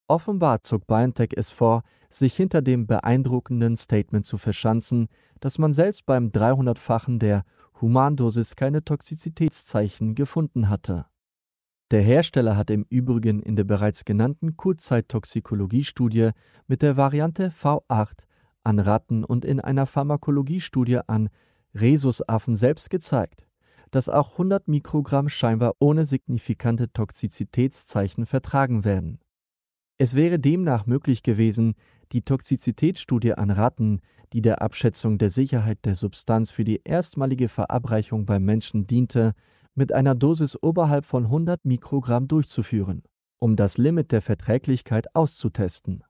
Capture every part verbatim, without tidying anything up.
Offenbar zog BioNTech es vor, sich hinter dem beeindruckenden Statement zu verschanzen, dass man selbst beim dreihundertfachen der Humandosis keine Toxizitätszeichen gefunden hatte. Der Hersteller hat im Übrigen in der bereits genannten Kurzzeittoxikologie-Studie mit der Variante V acht an Ratten und in einer Pharmakologiestudie an Rhesusaffen selbst gezeigt, dass auch hundert Mikrogramm scheinbar ohne signifikante Toxizitätszeichen vertragen werden. Es wäre demnach möglich gewesen, die Toxizitätsstudie an Ratten, die der Abschätzung der Sicherheit der Substanz für die erstmalige Verabreichung beim Menschen diente, mit einer Dosis oberhalb von hundert Mikrogramm durchzuführen, um das Limit der Verträglichkeit auszutesten.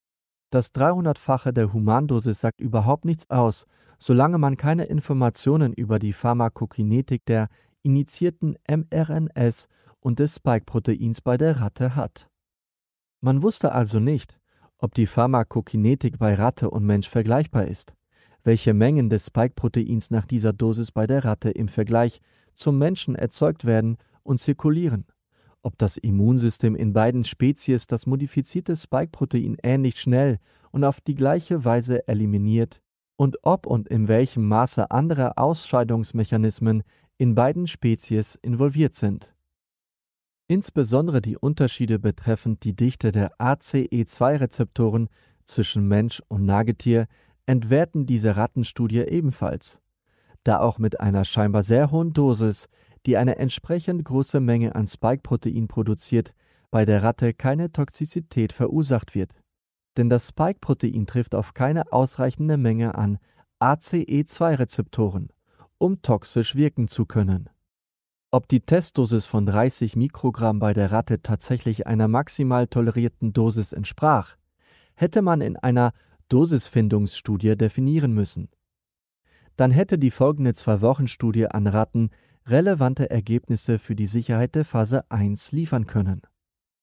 Das dreihundertfache der Humandosis sagt überhaupt nichts aus, solange man keine Informationen über die Pharmakokinetik der injizierten mRNS und des Spike-Proteins bei der Ratte hat. Man wusste also nicht, ob die Pharmakokinetik bei Ratte und Mensch vergleichbar ist, welche Mengen des Spike-Proteins nach dieser Dosis bei der Ratte im Vergleich zum Menschen erzeugt werden und zirkulieren, ob das Immunsystem in beiden Spezies das modifizierte Spike-Protein ähnlich schnell und auf die gleiche Weise eliminiert und ob und in welchem Maße andere Ausscheidungsmechanismen in beiden Spezies involviert sind. Insbesondere die Unterschiede betreffend die Dichte der A C E zwei Rezeptoren zwischen Mensch und Nagetier entwerten diese Rattenstudie ebenfalls, da auch mit einer scheinbar sehr hohen Dosis, die eine entsprechend große Menge an Spike-Protein produziert, bei der Ratte keine Toxizität verursacht wird. Denn das Spike-Protein trifft auf keine ausreichende Menge an A C E zwei Rezeptoren, um toxisch wirken zu können. Ob die Testdosis von dreißig Mikrogramm bei der Ratte tatsächlich einer maximal tolerierten Dosis entsprach, hätte man in einer Dosisfindungsstudie definieren müssen. Dann hätte die folgende Zwei-Wochen-Studie an Ratten relevante Ergebnisse für die Sicherheit der Phase eins liefern können.